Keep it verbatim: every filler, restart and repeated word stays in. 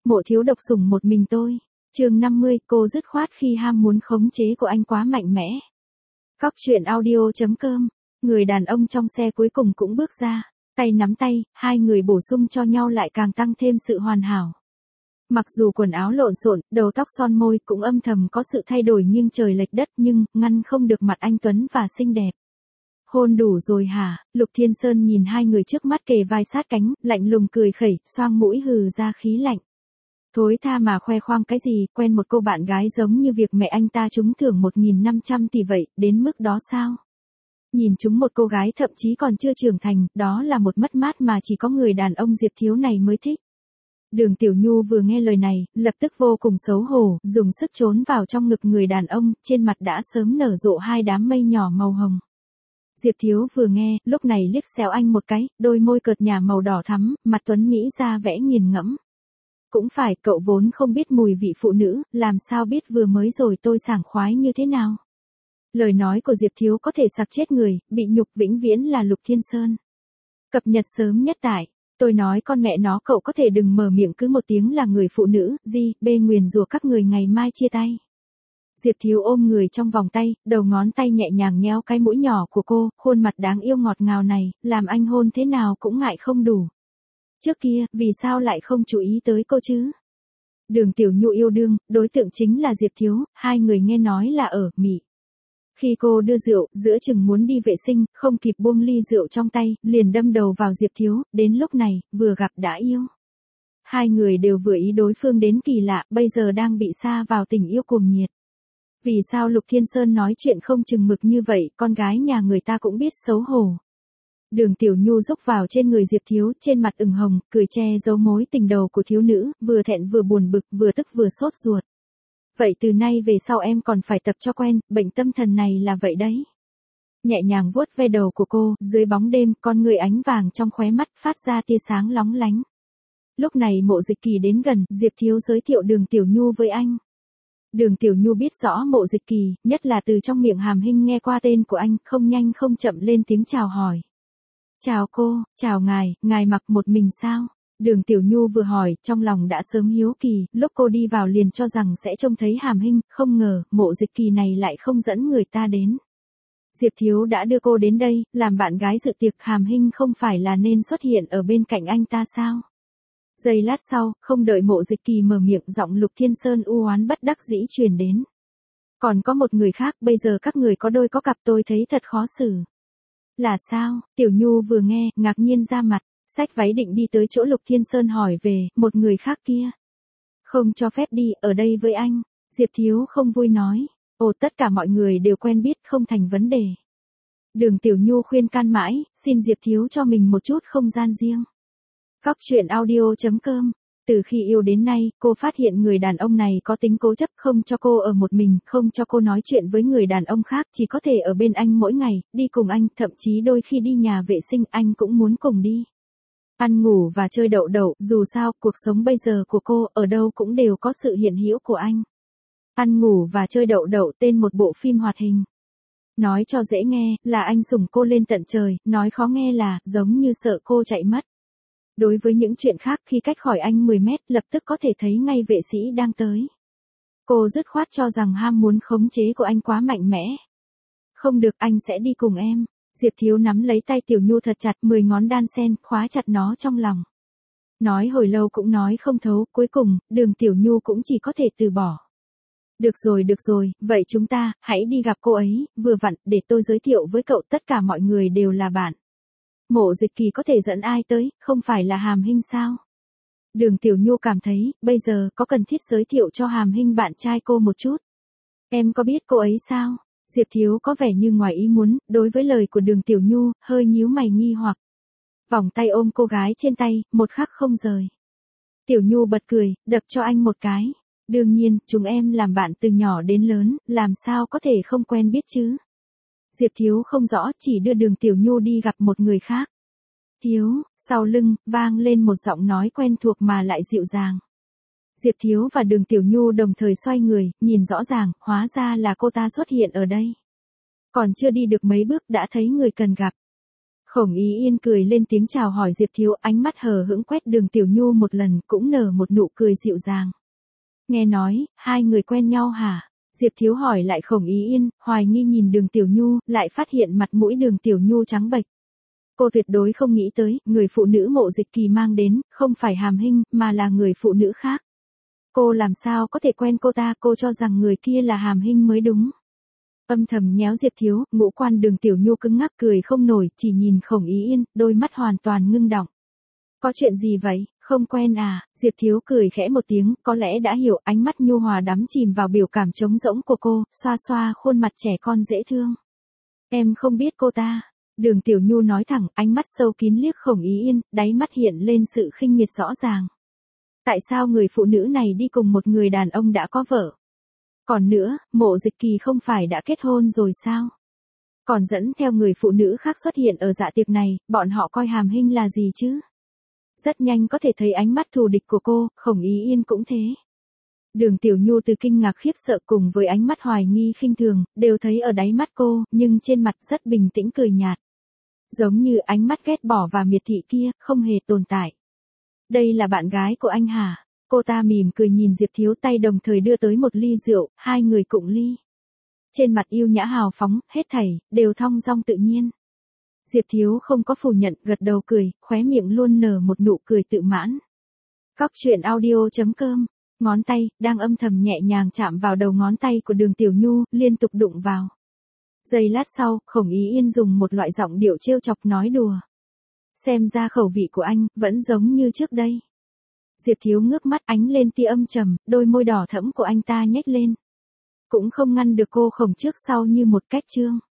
Mộ thiếu độc sủng một mình tôi. Chương năm mươi, cô dứt khoát khi ham muốn khống chế của anh quá mạnh mẽ. Cóc truyện audio chấm com. Người đàn ông trong xe cuối cùng cũng bước ra, tay nắm tay, hai người bổ sung cho nhau lại càng tăng thêm sự hoàn hảo. Mặc dù quần áo lộn xộn, đầu tóc son môi cũng âm thầm có sự thay đổi nghiêng trời lệch đất nhưng ngăn không được mặt anh tuấn và xinh đẹp. Hôn đủ rồi hả? Lục Thiên Sơn nhìn hai người trước mắt kề vai sát cánh, lạnh lùng cười khẩy, xoang mũi hừ ra khí lạnh. Thối tha mà khoe khoang cái gì, quen một cô bạn gái giống như việc mẹ anh ta trúng thưởng một nghìn năm trăm tỷ vậy, đến mức đó sao? Nhìn chúng một cô gái thậm chí còn chưa trưởng thành, đó là một mất mát mà chỉ có người đàn ông Diệp Thiếu này mới thích. Đường Tiểu Nhu vừa nghe lời này, lập tức vô cùng xấu hổ, dùng sức trốn vào trong ngực người đàn ông, trên mặt đã sớm nở rộ hai đám mây nhỏ màu hồng. Diệp Thiếu vừa nghe, lúc này liếc xéo anh một cái, đôi môi cợt nhả màu đỏ thắm, mặt tuấn mỹ ra vẽ nghiền ngẫm. Cũng phải, cậu vốn không biết mùi vị phụ nữ, làm sao biết vừa mới rồi tôi sảng khoái như thế nào. Lời nói của Diệp Thiếu có thể sặc chết người, bị nhục vĩnh viễn là Lục Thiên Sơn. Cập nhật sớm nhất tại, tôi nói con mẹ nó cậu có thể đừng mở miệng cứ một tiếng là người phụ nữ, gì, bê nguyền rủa các người ngày mai chia tay. Diệp Thiếu ôm người trong vòng tay, đầu ngón tay nhẹ nhàng nhéo cái mũi nhỏ của cô, khuôn mặt đáng yêu ngọt ngào này, làm anh hôn thế nào cũng ngại không đủ. Trước kia, vì sao lại không chú ý tới cô chứ? Đường Tiểu Nhu yêu đương, đối tượng chính là Diệp Thiếu, hai người nghe nói là ở Mỹ. Khi cô đưa rượu, giữa chừng muốn đi vệ sinh, không kịp buông ly rượu trong tay, liền đâm đầu vào Diệp Thiếu, đến lúc này, vừa gặp đã yêu. Hai người đều vừa ý đối phương đến kỳ lạ, bây giờ đang bị sa vào tình yêu cuồng nhiệt. Vì sao Lục Thiên Sơn nói chuyện không chừng mực như vậy, con gái nhà người ta cũng biết xấu hổ. Đường Tiểu Nhu rúc vào trên người Diệp Thiếu, trên mặt ửng hồng, cười che giấu mối tình đầu của thiếu nữ, vừa thẹn vừa buồn bực, vừa tức vừa sốt ruột. Vậy từ nay về sau em còn phải tập cho quen, bệnh tâm thần này là vậy đấy. Nhẹ nhàng vuốt ve đầu của cô, dưới bóng đêm, con người ánh vàng trong khóe mắt phát ra tia sáng lóng lánh. Lúc này Mộ Dịch Kỳ đến gần, Diệp Thiếu giới thiệu Đường Tiểu Nhu với anh. Đường Tiểu Nhu biết rõ Mộ Dịch Kỳ, nhất là từ trong miệng Hàm Hinh nghe qua tên của anh, không nhanh không chậm lên tiếng chào hỏi. Chào cô, chào ngài, ngài mặc một mình sao? Đường Tiểu Nhu vừa hỏi, trong lòng đã sớm hiếu kỳ, lúc cô đi vào liền cho rằng sẽ trông thấy Hàm Hinh, không ngờ, Mộ Dịch Kỳ này lại không dẫn người ta đến. Diệp Thiếu đã đưa cô đến đây, làm bạn gái dự tiệc, Hàm Hinh không phải là nên xuất hiện ở bên cạnh anh ta sao? Giây lát sau, không đợi Mộ Dịch Kỳ mở miệng, giọng Lục Thiên Sơn u oán bất đắc dĩ truyền đến. Còn có một người khác, bây giờ các người có đôi có cặp tôi thấy thật khó xử. Là sao? Tiểu Nhu vừa nghe, ngạc nhiên ra mặt, xách váy định đi tới chỗ Lục Thiên Sơn hỏi về, một người khác kia. Không cho phép đi, ở đây với anh. Diệp Thiếu không vui nói, ồ tất cả mọi người đều quen biết, không thành vấn đề. Đường Tiểu Nhu khuyên can mãi, xin Diệp Thiếu cho mình một chút không gian riêng. Cóc truyện audio chấm com. Từ khi yêu đến nay, cô phát hiện người đàn ông này có tính cố chấp, không cho cô ở một mình, không cho cô nói chuyện với người đàn ông khác, chỉ có thể ở bên anh mỗi ngày, đi cùng anh, thậm chí đôi khi đi nhà vệ sinh anh cũng muốn cùng đi. Ăn ngủ và chơi đậu đậu, dù sao, cuộc sống bây giờ của cô, ở đâu cũng đều có sự hiện hữu của anh. Ăn ngủ và chơi đậu đậu, tên một bộ phim hoạt hình. Nói cho dễ nghe, là anh sủng cô lên tận trời, nói khó nghe là, giống như sợ cô chạy mất. Đối với những chuyện khác, khi cách khỏi anh mười mét, lập tức có thể thấy ngay vệ sĩ đang tới. Cô dứt khoát cho rằng ham muốn khống chế của anh quá mạnh mẽ. Không được, anh sẽ đi cùng em. Diệp Thiếu nắm lấy tay Tiểu Nhu thật chặt, mười ngón đan sen, khóa chặt nó trong lòng. Nói hồi lâu cũng nói không thấu, cuối cùng, Đường Tiểu Nhu cũng chỉ có thể từ bỏ. Được rồi được rồi, vậy chúng ta, hãy đi gặp cô ấy, vừa vặn, để tôi giới thiệu với cậu, tất cả mọi người đều là bạn. Mộ Dịch Kỳ có thể dẫn ai tới, không phải là Hàm Hinh sao? Đường Tiểu Nhu cảm thấy, bây giờ có cần thiết giới thiệu cho Hàm Hinh bạn trai cô một chút. Em có biết cô ấy sao? Diệp Thiếu có vẻ như ngoài ý muốn, đối với lời của Đường Tiểu Nhu, hơi nhíu mày nghi hoặc. Vòng tay ôm cô gái trên tay, một khắc không rời. Tiểu Nhu bật cười, đập cho anh một cái. Đương nhiên, chúng em làm bạn từ nhỏ đến lớn, làm sao có thể không quen biết chứ? Diệp Thiếu không rõ, chỉ đưa Đường Tiểu Nhu đi gặp một người khác. Thiếu, sau lưng, vang lên một giọng nói quen thuộc mà lại dịu dàng. Diệp Thiếu và Đường Tiểu Nhu đồng thời xoay người, nhìn rõ ràng, hóa ra là cô ta xuất hiện ở đây. Còn chưa đi được mấy bước đã thấy người cần gặp. Khổng Ý Yên cười lên tiếng chào hỏi Diệp Thiếu, ánh mắt hờ hững quét Đường Tiểu Nhu một lần, cũng nở một nụ cười dịu dàng. Nghe nói, hai người quen nhau hả? Diệp Thiếu hỏi lại Khổng Ý Yên, hoài nghi nhìn Đường Tiểu Nhu, lại phát hiện mặt mũi Đường Tiểu Nhu trắng bệch. Cô tuyệt đối không nghĩ tới, người phụ nữ Mộ Dịch Kỳ mang đến, không phải Hàm Hinh, mà là người phụ nữ khác. Cô làm sao có thể quen cô ta, cô cho rằng người kia là Hàm Hinh mới đúng. Âm thầm nhéo Diệp Thiếu, ngũ quan Đường Tiểu Nhu cứng ngắc cười không nổi, chỉ nhìn Khổng Ý Yên, đôi mắt hoàn toàn ngưng đọng. Có chuyện gì vậy, không quen à? Diệp Thiếu cười khẽ một tiếng, có lẽ đã hiểu, ánh mắt nhu hòa đắm chìm vào biểu cảm trống rỗng của cô, xoa xoa khuôn mặt trẻ con dễ thương. Em không biết cô ta. Đường Tiểu Nhu nói thẳng, ánh mắt sâu kín liếc Khổng Ý Yên, đáy mắt hiện lên sự khinh miệt rõ ràng. Tại sao người phụ nữ này đi cùng một người đàn ông đã có vợ? Còn nữa, Mộ Dịch Kỳ không phải đã kết hôn rồi sao? Còn dẫn theo người phụ nữ khác xuất hiện ở dạ tiệc này, bọn họ coi Hàm Hinh là gì chứ? Rất nhanh có thể thấy ánh mắt thù địch của cô, Khổng Ý Yên cũng thế. Đường Tiểu Nhu từ kinh ngạc khiếp sợ cùng với ánh mắt hoài nghi khinh thường, đều thấy ở đáy mắt cô, nhưng trên mặt rất bình tĩnh cười nhạt. Giống như ánh mắt ghét bỏ và miệt thị kia, không hề tồn tại. Đây là bạn gái của anh hả? Cô ta mỉm cười nhìn Diệp Thiếu, tay đồng thời đưa tới một ly rượu, hai người cụng ly. Trên mặt yêu nhã hào phóng, hết thảy, đều thong dong tự nhiên. Diệp Thiếu không có phủ nhận, gật đầu cười, khóe miệng luôn nở một nụ cười tự mãn. Cóc truyện audio chấm com, ngón tay, đang âm thầm nhẹ nhàng chạm vào đầu ngón tay của Đường Tiểu Nhu, liên tục đụng vào. Giây lát sau, Khổng Ý Yên dùng một loại giọng điệu trêu chọc nói đùa. Xem ra khẩu vị của anh, vẫn giống như trước đây. Diệp Thiếu ngước mắt ánh lên tia âm trầm, đôi môi đỏ thẫm của anh ta nhếch lên. Cũng không ngăn được cô Khổng trước sau như một cách trương.